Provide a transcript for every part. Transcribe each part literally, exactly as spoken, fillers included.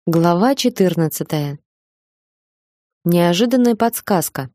Глава четырнадцатая. Неожиданная подсказка.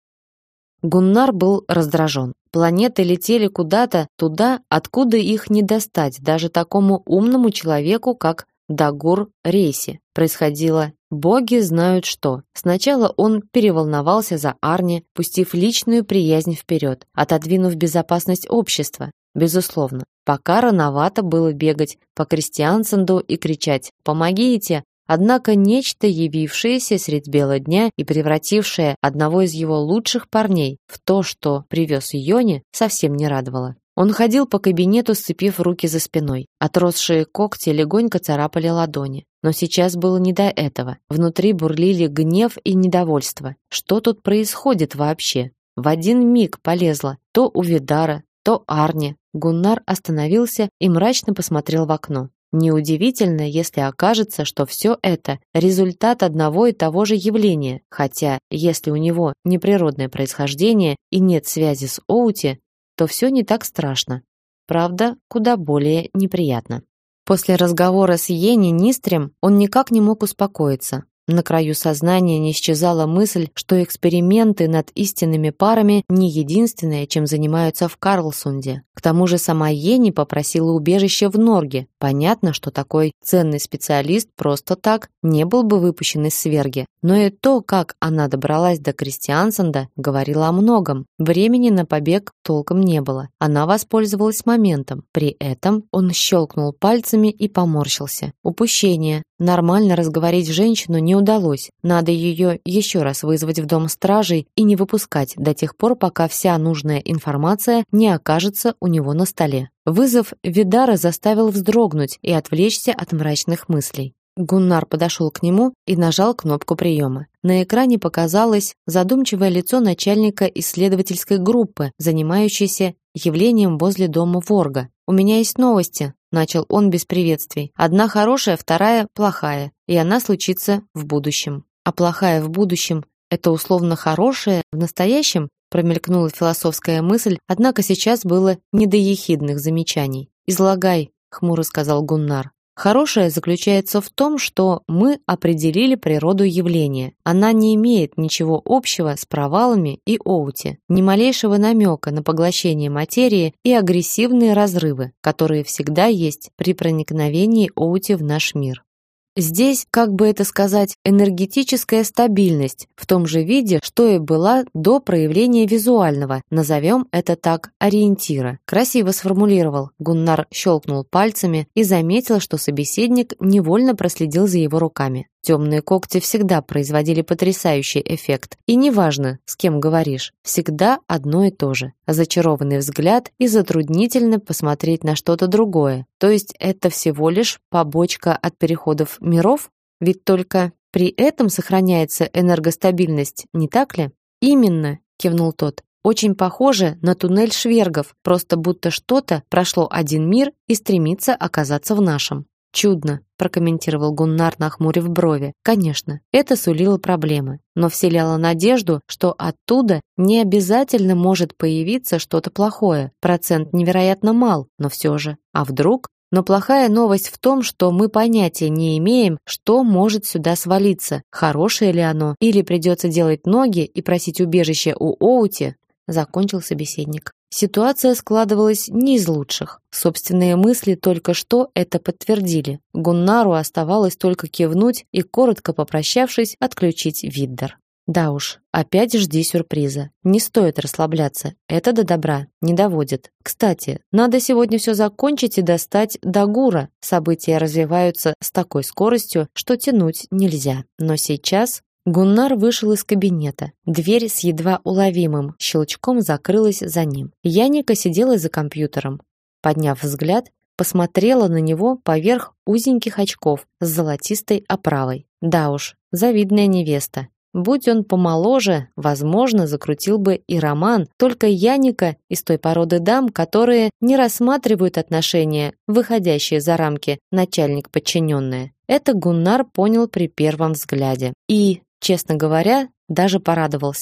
Гуннар был раздражен. Планеты летели куда-то туда, откуда их не достать даже такому умному человеку, как Дагур Рейси. Происходило боги знают что. Сначала он переволновался за Арни, пустив личную приязнь вперед, отодвинув безопасность общества. Безусловно, пока рановато было бегать по Кристиансенду и кричать «Помогите!». Однако нечто, явившееся средь бела дня и превратившее одного из его лучших парней в то, что привез Йони, совсем не радовало. Он ходил по кабинету, сцепив руки за спиной. Отросшие когти легонько царапали ладони. Но сейчас было не до этого. Внутри бурлили гнев и недовольство. Что тут происходит вообще? В один миг полезло то у Видара, то Арни. Гуннар остановился и мрачно посмотрел в окно. Неудивительно, если окажется, что все это результат одного и того же явления, хотя, если у него неприродное происхождение и нет связи с Оути, то все не так страшно. Правда, куда более неприятно. После разговора с Йенни Нистрем он никак не мог успокоиться. На краю сознания не исчезала мысль, что эксперименты над истинными парами не единственное, чем занимаются в Карлсунде. К тому же сама Йенни попросила убежище в Норге. Понятно, что такой ценный специалист просто так не был бы выпущен из Сверги. Но и то, как она добралась до Кристиансенда, говорило о многом. Времени на побег толком не было. Она воспользовалась моментом. При этом он щелкнул пальцами и поморщился. Упущение. Нормально разговорить женщину не удалось. Надо ее еще раз вызвать в дом стражей и не выпускать до тех пор, пока вся нужная информация не окажется у него на столе. Вызов Видара заставил вздрогнуть и отвлечься от мрачных мыслей. Гуннар подошел к нему и нажал кнопку приема. На экране показалось задумчивое лицо начальника исследовательской группы, занимающейся явлением возле дома Ворга. «У меня есть новости», — начал он без приветствий. «Одна хорошая, вторая плохая, и она случится в будущем». «А плохая в будущем — это условно хорошая в настоящем?» Промелькнула философская мысль, однако сейчас было не до ехидных замечаний. «Излагай», — хмуро сказал Гуннар. Хорошее заключается в том, что мы определили природу явления. Она не имеет ничего общего с провалами и Оути, ни малейшего намека на поглощение материи и агрессивные разрывы, которые всегда есть при проникновении Оути в наш мир. Здесь, как бы это сказать, энергетическая стабильность в том же виде, что и была до проявления визуального, назовем это так, ориентира. Красиво сформулировал. Гуннар щелкнул пальцами и заметил, что собеседник невольно проследил за его руками. Темные когти всегда производили потрясающий эффект. И неважно, с кем говоришь, всегда одно и то же. Зачарованный взгляд и затруднительно посмотреть на что-то другое. То есть это всего лишь побочка от переходов миров? Ведь только при этом сохраняется энергостабильность, не так ли? Именно, кивнул тот. Очень похоже на туннель швергов, просто будто что-то прошло один мир и стремится оказаться в нашем. Чудно, прокомментировал Гуннар, нахмурив брови. Конечно, это сулило проблемы, но вселяло надежду, что оттуда не обязательно может появиться что-то плохое. Процент невероятно мал, но все же. А вдруг? Но плохая новость в том, что мы понятия не имеем, что может сюда свалиться. Хорошее ли оно, или придется делать ноги и просить убежище у Оути, закончил собеседник. Ситуация складывалась не из лучших. Собственные мысли только что это подтвердили. Гуннару оставалось только кивнуть и, коротко попрощавшись, отключить Виддар. Да уж, опять жди сюрприза. Не стоит расслабляться, это до добра не доводит. Кстати, надо сегодня все закончить и достать Дагура. События развиваются с такой скоростью, что тянуть нельзя. Но сейчас... Гуннар вышел из кабинета. Дверь с едва уловимым щелчком закрылась за ним. Яника сидела за компьютером. Подняв взгляд, посмотрела на него поверх узеньких очков с золотистой оправой. Да уж, завидная невеста. Будь он помоложе, возможно, закрутил бы и роман, только Яника из той породы дам, которые не рассматривают отношения, выходящие за рамки начальник-подчиненная. Это Гуннар понял при первом взгляде. И, честно говоря, даже порадовался.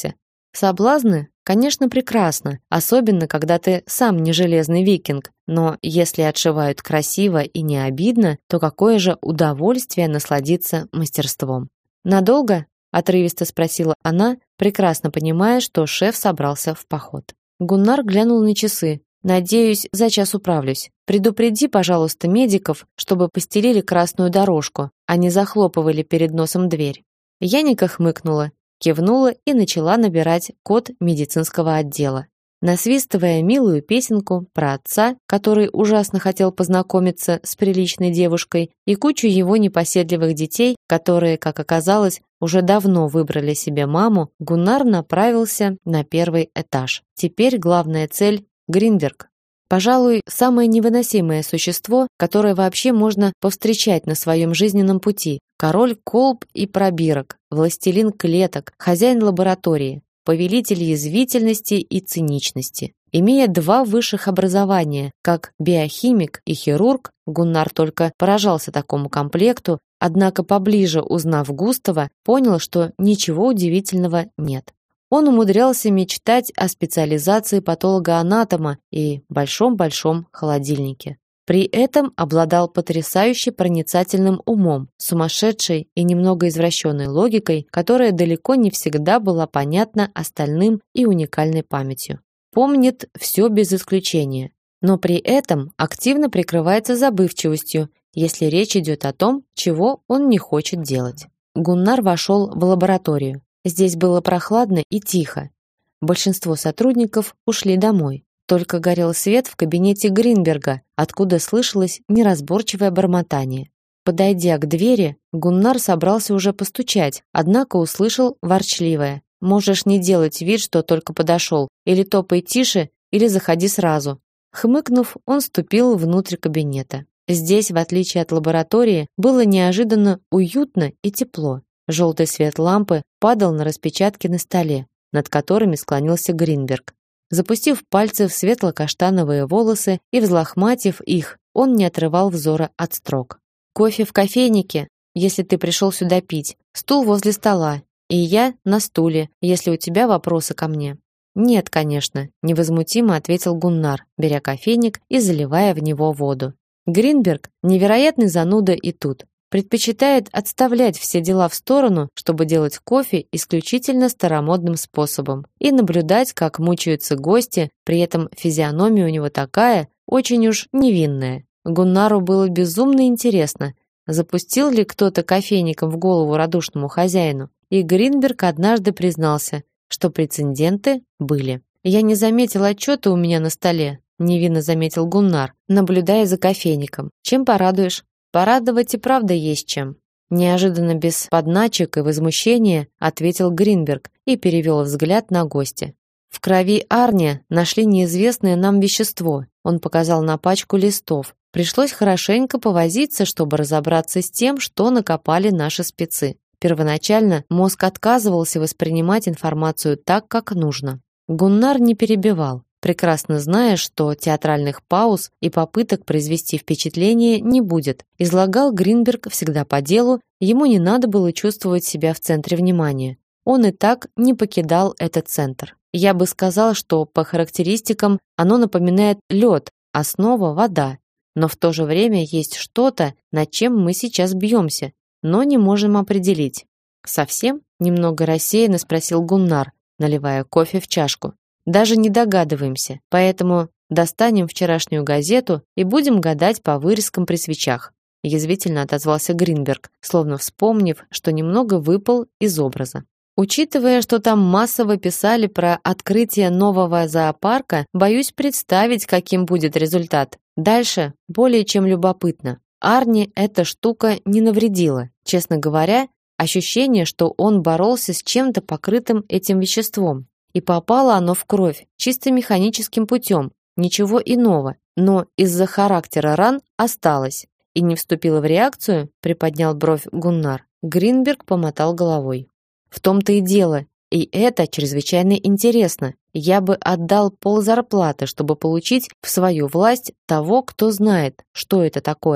Соблазны, конечно, прекрасно, особенно когда ты сам не железный викинг, но если отшивают красиво и не обидно, то какое же удовольствие насладиться мастерством. «Надолго?» – отрывисто спросила она, прекрасно понимая, что шеф собрался в поход. Гуннар глянул на часы. «Надеюсь, за час управлюсь. Предупреди, пожалуйста, медиков, чтобы постелили красную дорожку, а не захлопывали перед носом дверь». Яника хмыкнула, кивнула и начала набирать код медицинского отдела. Насвистывая милую песенку про отца, который ужасно хотел познакомиться с приличной девушкой, и кучу его непоседливых детей, которые, как оказалось, уже давно выбрали себе маму, Гуннар направился на первый этаж. Теперь главная цель – Гринберг. Пожалуй, самое невыносимое существо, которое вообще можно повстречать на своем жизненном пути. Король колб и пробирок, властелин клеток, хозяин лаборатории, повелитель язвительности и циничности. Имея два высших образования, как биохимик и хирург, Гуннар только поражался такому комплекту, однако поближе узнав Густава, понял, что ничего удивительного нет. Он умудрялся мечтать о специализации патолога-анатома и большом-большом холодильнике. При этом обладал потрясающе проницательным умом, сумасшедшей и немного извращенной логикой, которая далеко не всегда была понятна остальным и уникальной памятью. Помнит все без исключения, но при этом активно прикрывается забывчивостью, если речь идет о том, чего он не хочет делать. Гуннар вошел в лабораторию. Здесь было прохладно и тихо. Большинство сотрудников ушли домой. Только горел свет в кабинете Гринберга, откуда слышалось неразборчивое бормотание. Подойдя к двери, Гуннар собрался уже постучать, однако услышал ворчливое: «Можешь не делать вид, что только подошел, или топай тише, или заходи сразу». Хмыкнув, он ступил внутрь кабинета. Здесь, в отличие от лаборатории, было неожиданно уютно и тепло. Желтый свет лампы падал на распечатки на столе, над которыми склонился Гринберг. Запустив пальцы в светло-каштановые волосы и взлохматив их, он не отрывал взора от строк. «Кофе в кофейнике, если ты пришел сюда пить, стул возле стола, и я на стуле, если у тебя вопросы ко мне». «Нет, конечно», – невозмутимо ответил Гуннар, беря кофейник и заливая в него воду. Гринберг – невероятный зануда и тут. Предпочитает отставлять все дела в сторону, чтобы делать кофе исключительно старомодным способом, и наблюдать, как мучаются гости, при этом физиономия у него такая, очень уж невинная. Гуннару было безумно интересно, запустил ли кто-то кофейником в голову радушному хозяину, и Гринберг однажды признался, что прецеденты были. «Я не заметил отчета у меня на столе», – невинно заметил Гуннар, наблюдая за кофейником. «Чем порадуешь?» «Порадовать и правда есть чем», – неожиданно без подначек и возмущения ответил Гринберг и перевел взгляд на гостя. «В крови Арни нашли неизвестное нам вещество», – он показал на пачку листов. «Пришлось хорошенько повозиться, чтобы разобраться с тем, что накопали наши спецы. Первоначально мозг отказывался воспринимать информацию так, как нужно». Гуннар не перебивал, прекрасно зная, что театральных пауз и попыток произвести впечатление не будет. Излагал Гринберг всегда по делу, ему не надо было чувствовать себя в центре внимания. Он и так не покидал этот центр. Я бы сказал, что по характеристикам оно напоминает лед, основа – вода. Но в то же время есть что-то, над чем мы сейчас бьемся, но не можем определить. «Совсем?» – немного рассеянно спросил Гуннар, наливая кофе в чашку. «Даже не догадываемся, поэтому достанем вчерашнюю газету и будем гадать по вырезкам при свечах», язвительно отозвался Гринберг, словно вспомнив, что немного выпал из образа. «Учитывая, что там массово писали про открытие нового зоопарка, боюсь представить, каким будет результат. Дальше более чем любопытно. Арни эта штука не навредила. Честно говоря, ощущение, что он боролся с чем-то покрытым этим веществом. И попало оно в кровь чисто механическим путем, ничего иного, но из-за характера ран осталось. И не вступила в реакцию, приподнял бровь Гуннар. Гринберг помотал головой. В том-то и дело, и это чрезвычайно интересно. Я бы отдал ползарплаты, чтобы получить в свою власть того, кто знает, что это такое.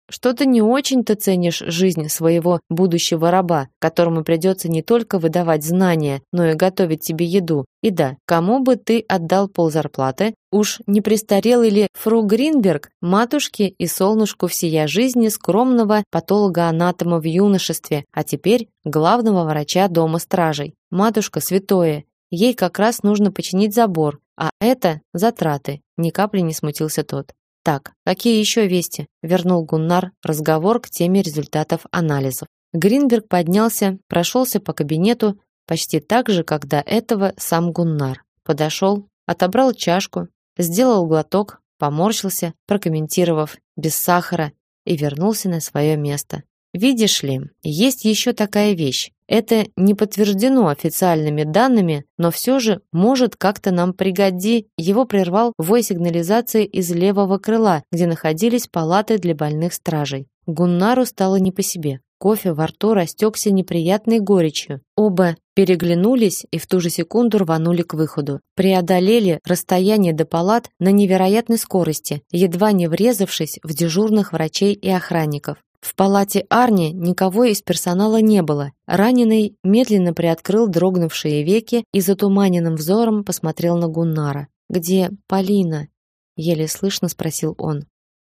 что-то не очень ты ценишь жизнь своего будущего раба, которому придется не только выдавать знания, но и готовить тебе еду. И да, кому бы ты отдал ползарплаты? Уж не престарелый ли фру Гринберг, матушке и солнышку всея жизни скромного патолога-анатома в юношестве, а теперь главного врача дома стражей? Матушка святое, ей как раз нужно починить забор, а это затраты. Ни капли не смутился тот. Так, какие еще вести? Вернул Гуннар разговор к теме результатов анализов. Гринберг поднялся, прошелся по кабинету почти так же, как до этого сам Гуннар. Подошел, отобрал чашку, сделал глоток, поморщился, прокомментировав без сахара, и вернулся на свое место. Видишь ли, есть еще такая вещь. Это не подтверждено официальными данными, но все же может как-то нам пригоди. Его прервал вой сигнализации из левого крыла, где находились палаты для больных стражей. Гуннару стало не по себе. Кофе во рту растекся неприятной горечью. Оба переглянулись и в ту же секунду рванули к выходу. Преодолели расстояние до палат на невероятной скорости, едва не врезавшись в дежурных врачей и охранников. В палате Арни никого из персонала не было. Раненый медленно приоткрыл дрогнувшие веки и затуманенным взором посмотрел на Гуннара. «Где Полина?» — еле слышно спросил он.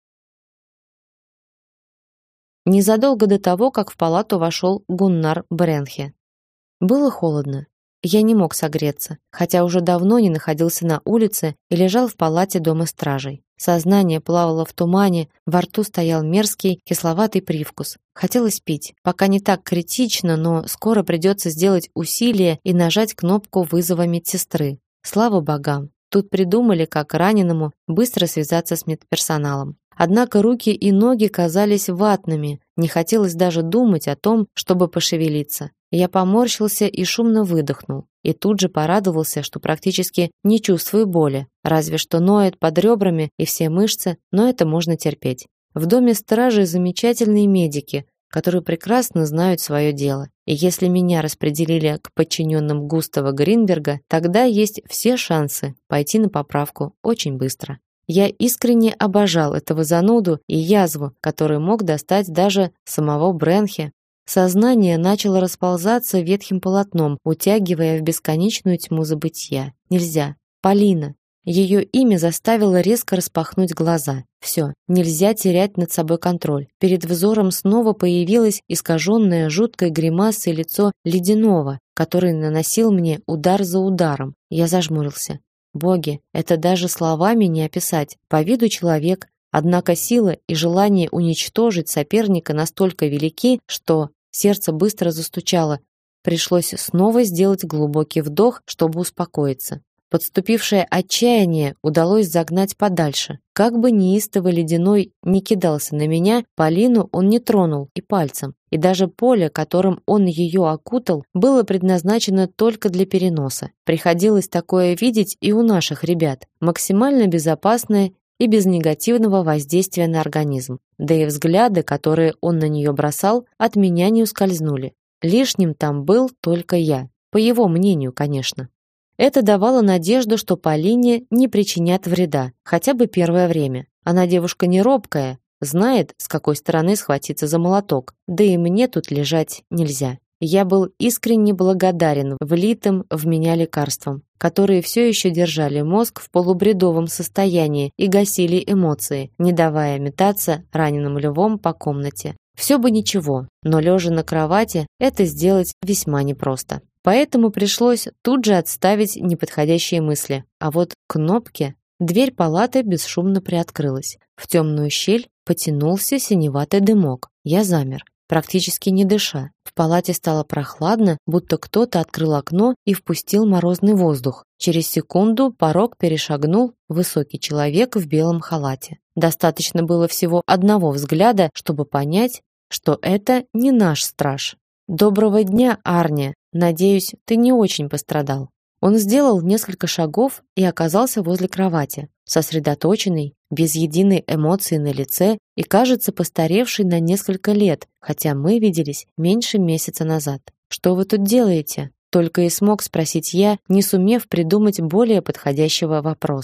Незадолго до того, как в палату вошел Гуннар Бренхе. Было холодно. Я не мог согреться, хотя уже давно не находился на улице и лежал в палате дома стражей. Сознание плавало в тумане, во рту стоял мерзкий кисловатый привкус. Хотелось пить. Пока не так критично, но скоро придется сделать усилие и нажать кнопку вызова медсестры. Слава богам, тут придумали, как раненому быстро связаться с медперсоналом. Однако руки и ноги казались ватными, не хотелось даже думать о том, чтобы пошевелиться. Я поморщился и шумно выдохнул. И тут же порадовался, что практически не чувствую боли, разве что ноет под ребрами и все мышцы, но это можно терпеть. В доме стражи замечательные медики, которые прекрасно знают свое дело. И если меня распределили к подчиненным Густава Гринберга, тогда есть все шансы пойти на поправку очень быстро. Я искренне обожал этого зануду и язву, который мог достать даже самого Бренхе. Сознание начало расползаться ветхим полотном, утягивая в бесконечную тьму забытья. Нельзя. Полина. Ее имя заставило резко распахнуть глаза. Все, нельзя терять над собой контроль. Перед взором снова появилось искаженное жуткой гримасой лицо Ледяного, который наносил мне удар за ударом. Я зажмурился. Боги, это даже словами не описать. По виду человек, однако сила и желание уничтожить соперника настолько велики, что сердце быстро застучало. Пришлось снова сделать глубокий вдох, чтобы успокоиться. Подступившее отчаяние удалось загнать подальше. Как бы неистово Ледяной не кидался на меня, Полину он не тронул и пальцем. И даже поле, которым он ее окутал, было предназначено только для переноса. Приходилось такое видеть и у наших ребят. Максимально безопасное и без негативного воздействия на организм. Да и взгляды, которые он на нее бросал, от меня не ускользнули. Лишним там был только я. По его мнению, конечно. Это давало надежду, что Полине не причинят вреда, хотя бы первое время. Она девушка не робкая, знает, с какой стороны схватиться за молоток. Да и мне тут лежать нельзя. Я был искренне благодарен влитым в меня лекарствам, которые все еще держали мозг в полубредовом состоянии и гасили эмоции, не давая метаться раненым львом по комнате. Все бы ничего, но лежа на кровати это сделать весьма непросто. Поэтому пришлось тут же отставить неподходящие мысли. А вот кнопки... Дверь палаты бесшумно приоткрылась. В темную щель потянулся синеватый дымок. Я замер, практически не дыша. В палате стало прохладно, будто кто-то открыл окно и впустил морозный воздух. Через секунду порог перешагнул высокий человек в белом халате. Достаточно было всего одного взгляда, чтобы понять, что это не наш страж. «Доброго дня, Арни. Надеюсь, ты не очень пострадал». Он сделал несколько шагов и оказался возле кровати, сосредоточенный, без единой эмоции на лице и, кажется, постаревший на несколько лет, хотя мы виделись меньше месяца назад. «Что вы тут делаете?» Только и смог спросить я, не сумев придумать более подходящего вопроса.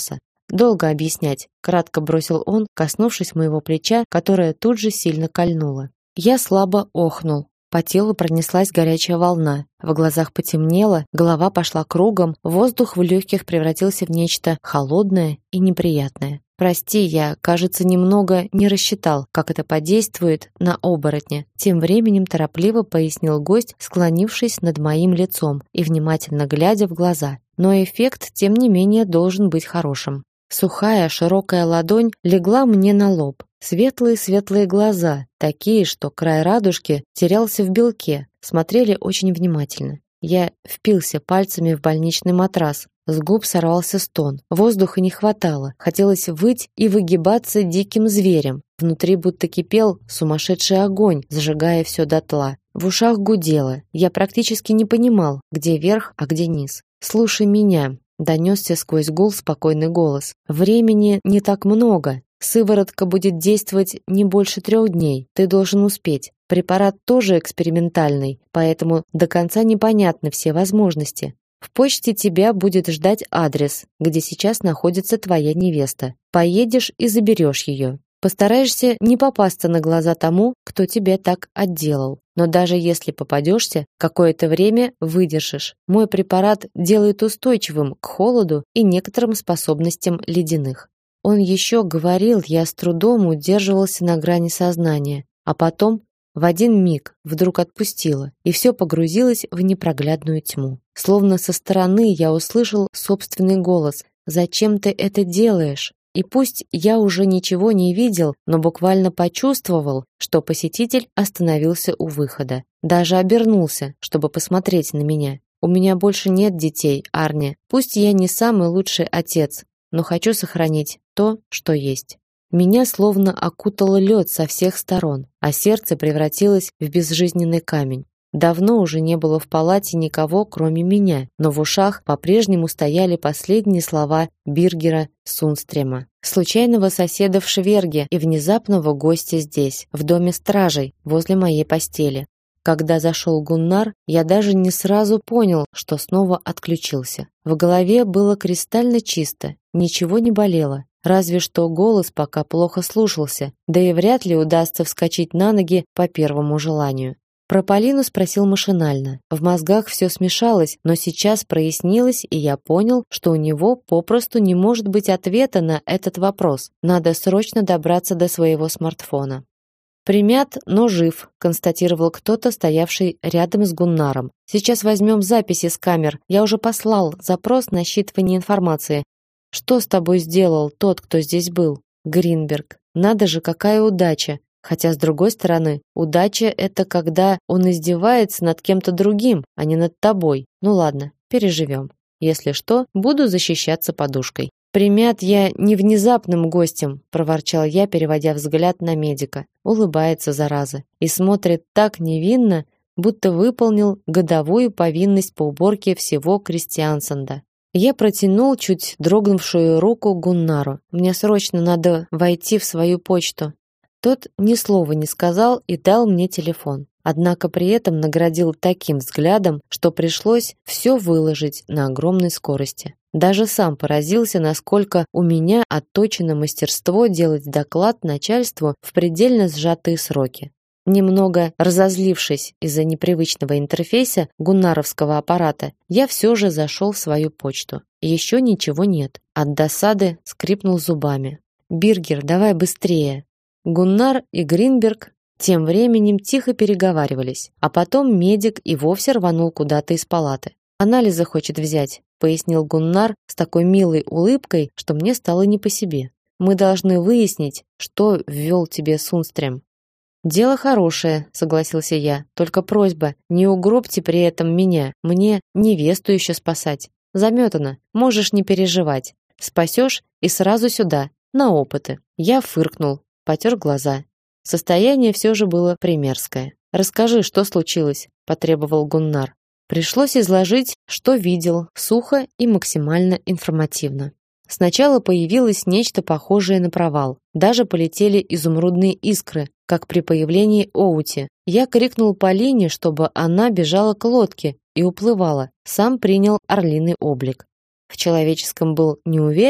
Долго объяснять, кратко бросил он, коснувшись моего плеча, которое тут же сильно кольнуло. Я слабо охнул. По телу пронеслась горячая волна, в глазах потемнело, голова пошла кругом, воздух в легких превратился в нечто холодное и неприятное. Прости, я, кажется, немного не рассчитал, как это подействует на оборотня. Тем временем торопливо пояснил гость, склонившись над моим лицом и внимательно глядя в глаза. Но эффект, тем не менее, должен быть хорошим. Сухая, широкая ладонь легла мне на лоб. Светлые-светлые глаза, такие, что край радужки терялся в белке, смотрели очень внимательно. Я впился пальцами в больничный матрас. С губ сорвался стон. Воздуха не хватало. Хотелось выть и выгибаться диким зверем. Внутри будто кипел сумасшедший огонь, зажигая все дотла. В ушах гудело. Я практически не понимал, где верх, а где низ. «Слушай меня», — донесся сквозь гул спокойный голос. «Времени не так много. Сыворотка будет действовать не больше трех дней. Ты должен успеть. Препарат тоже экспериментальный, поэтому до конца непонятны все возможности. В почте тебя будет ждать адрес, где сейчас находится твоя невеста. Поедешь и заберешь ее. Постараешься не попасться на глаза тому, кто тебя так отделал. Но даже если попадешься, какое-то время выдержишь. Мой препарат делает устойчивым к холоду и некоторым способностям ледяных». Он еще говорил, я с трудом удерживался на грани сознания, а потом в один миг вдруг отпустило, и все погрузилось в непроглядную тьму. Словно со стороны я услышал собственный голос: «Зачем ты это делаешь?» И пусть я уже ничего не видел, но буквально почувствовал, что посетитель остановился у выхода. Даже обернулся, чтобы посмотреть на меня. «У меня больше нет детей, Арни. Пусть я не самый лучший отец, но хочу сохранить то, что есть». Меня словно окутало лед со всех сторон, а сердце превратилось в безжизненный камень. Давно уже не было в палате никого, кроме меня, но в ушах по-прежнему стояли последние слова Биргера Сунстрема, случайного соседа в Шверге и внезапного гостя здесь, в доме стражей, возле моей постели. Когда зашел Гуннар, я даже не сразу понял, что снова отключился. В голове было кристально чисто, ничего не болело, разве что голос пока плохо слушался, да и вряд ли удастся вскочить на ноги по первому желанию. Про Полину спросил машинально. В мозгах все смешалось, но сейчас прояснилось, и я понял, что у него попросту не может быть ответа на этот вопрос. Надо срочно добраться до своего смартфона. «Примят, но жив», — констатировал кто-то, стоявший рядом с Гуннаром. «Сейчас возьмем записи с камер. Я уже послал запрос на считывание информации. Что с тобой сделал тот, кто здесь был?» «Гринберг. Надо же, какая удача. Хотя, с другой стороны, удача — это когда он издевается над кем-то другим, а не над тобой. Ну ладно, переживем. Если что, буду защищаться подушкой». «Примят я не внезапным гостем», — проворчал я, переводя взгляд на медика. Улыбается, зараза, и смотрит так невинно, будто выполнил годовую повинность по уборке всего Кристиансанда. Я протянул чуть дрогнувшую руку Гуннару. «Мне срочно надо войти в свою почту». Тот ни слова не сказал и дал мне телефон. Однако при этом наградил таким взглядом, что пришлось все выложить на огромной скорости. Даже сам поразился, насколько у меня отточено мастерство делать доклад начальству в предельно сжатые сроки. Немного разозлившись из-за непривычного интерфейса гуннаровского аппарата, я все же зашел в свою почту. Еще ничего нет. От досады скрипнул зубами. «Биргер, давай быстрее!» Гуннар и Гринберг тем временем тихо переговаривались, а потом медик и вовсе рванул куда-то из палаты. «Анализы хочет взять», — пояснил Гуннар с такой милой улыбкой, что мне стало не по себе. «Мы должны выяснить, что ввел тебе Сунстрем». «Дело хорошее», — согласился я, — «только просьба, не угробьте при этом меня, мне невесту еще спасать. Заметано, можешь не переживать. Спасешь и сразу сюда, на опыты». Я фыркнул, потер глаза. Состояние все же было примерское. «Расскажи, что случилось», — потребовал Гуннар. Пришлось изложить, что видел, сухо и максимально информативно. Сначала появилось нечто похожее на провал. Даже полетели изумрудные искры, как при появлении Оути. Я крикнул Полине, чтобы она бежала к лодке и уплывала. Сам принял орлиный облик. В человеческом был не уверен,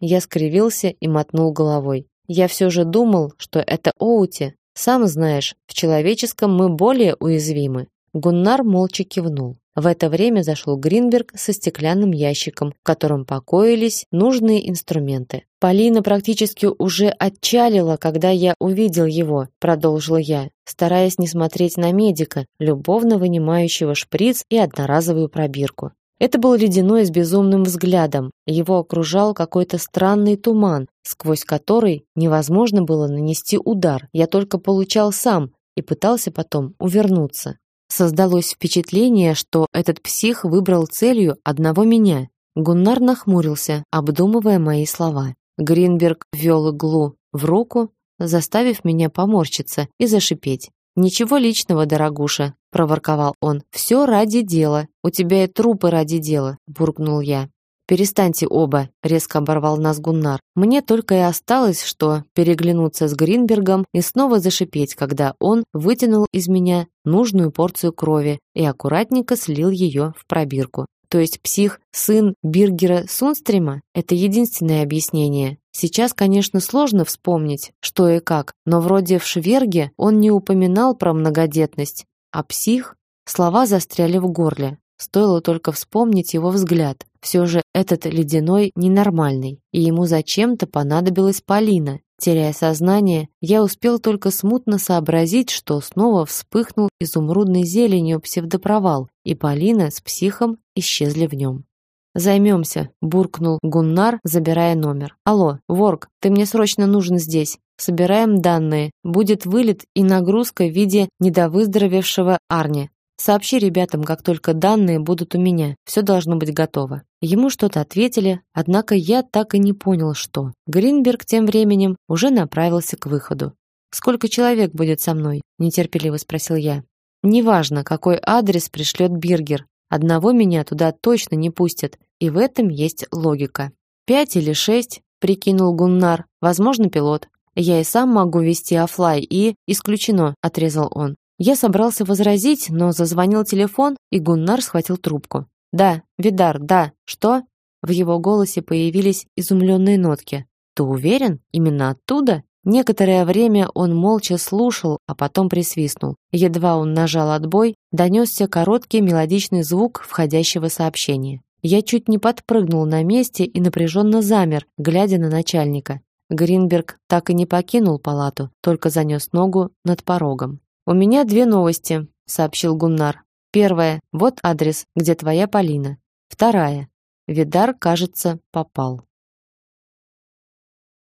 Я скривился и мотнул головой. Я все же думал, что это Оути. Сам знаешь, в человеческом мы более уязвимы. Гуннар молча кивнул. В это время зашел Гринберг со стеклянным ящиком, в котором покоились нужные инструменты. Полина практически уже отчалила, когда я увидел его, продолжил я, стараясь не смотреть на медика, любовно вынимающего шприц и одноразовую пробирку. Это был ледяной с безумным взглядом. Его окружал какой-то странный туман, сквозь который невозможно было нанести удар. Я только получал сам и пытался потом увернуться. Создалось впечатление, что этот псих выбрал целью одного меня. Гуннар нахмурился, обдумывая мои слова. Гринберг ввел иглу в руку, заставив меня поморщиться и зашипеть. «Ничего личного, дорогуша», — проворковал он. «Все ради дела. У тебя и трупы ради дела», — буркнул я. «Перестаньте оба», — резко оборвал нас Гуннар. Мне только и осталось, что переглянуться с Гринбергом и снова зашипеть, когда он вытянул из меня нужную порцию крови и аккуратненько слил ее в пробирку. То есть псих – сын Биргера Сунстрима? Это единственное объяснение. Сейчас, конечно, сложно вспомнить, что и как, но вроде в Шверге он не упоминал про многодетность, а псих? Слова застряли в горле. Стоило только вспомнить его взгляд. Все же этот ледяной ненормальный, и ему зачем-то понадобилась Полина. Теряя сознание, я успел только смутно сообразить, что снова вспыхнул изумрудной зеленью псевдопровал, и Полина с психом исчезли в нем. «Займемся», — буркнул Гуннар, забирая номер. «Алло, Ворк, ты мне срочно нужен здесь. Собираем данные. Будет вылет и нагрузка в виде недовыздоровевшего Арни. Сообщи ребятам, как только данные будут у меня. Все должно быть готово». Ему что-то ответили, однако я так и не понял, что. Гринберг тем временем уже направился к выходу. «Сколько человек будет со мной?» – нетерпеливо спросил я. «Неважно, какой адрес пришлет Биргер. Одного меня туда точно не пустят, и в этом есть логика». «Пять или шесть», – прикинул Гуннар, – «возможно, пилот. Я и сам могу вести офлай, и...» «Исключено», – отрезал он. Я собрался возразить, но зазвонил телефон, и Гуннар схватил трубку. «Да, Видар, да. Что?» В его голосе появились изумленные нотки. «Ты уверен? Именно оттуда?» Некоторое время он молча слушал, а потом присвистнул. Едва он нажал отбой, донесся короткий мелодичный звук входящего сообщения. Я чуть не подпрыгнул на месте и напряженно замер, глядя на начальника. Гринберг так и не покинул палату, только занес ногу над порогом. «У меня две новости», — сообщил Гуннар. «Первая. Вот адрес, где твоя Полина. Вторая. Видар, кажется, попал».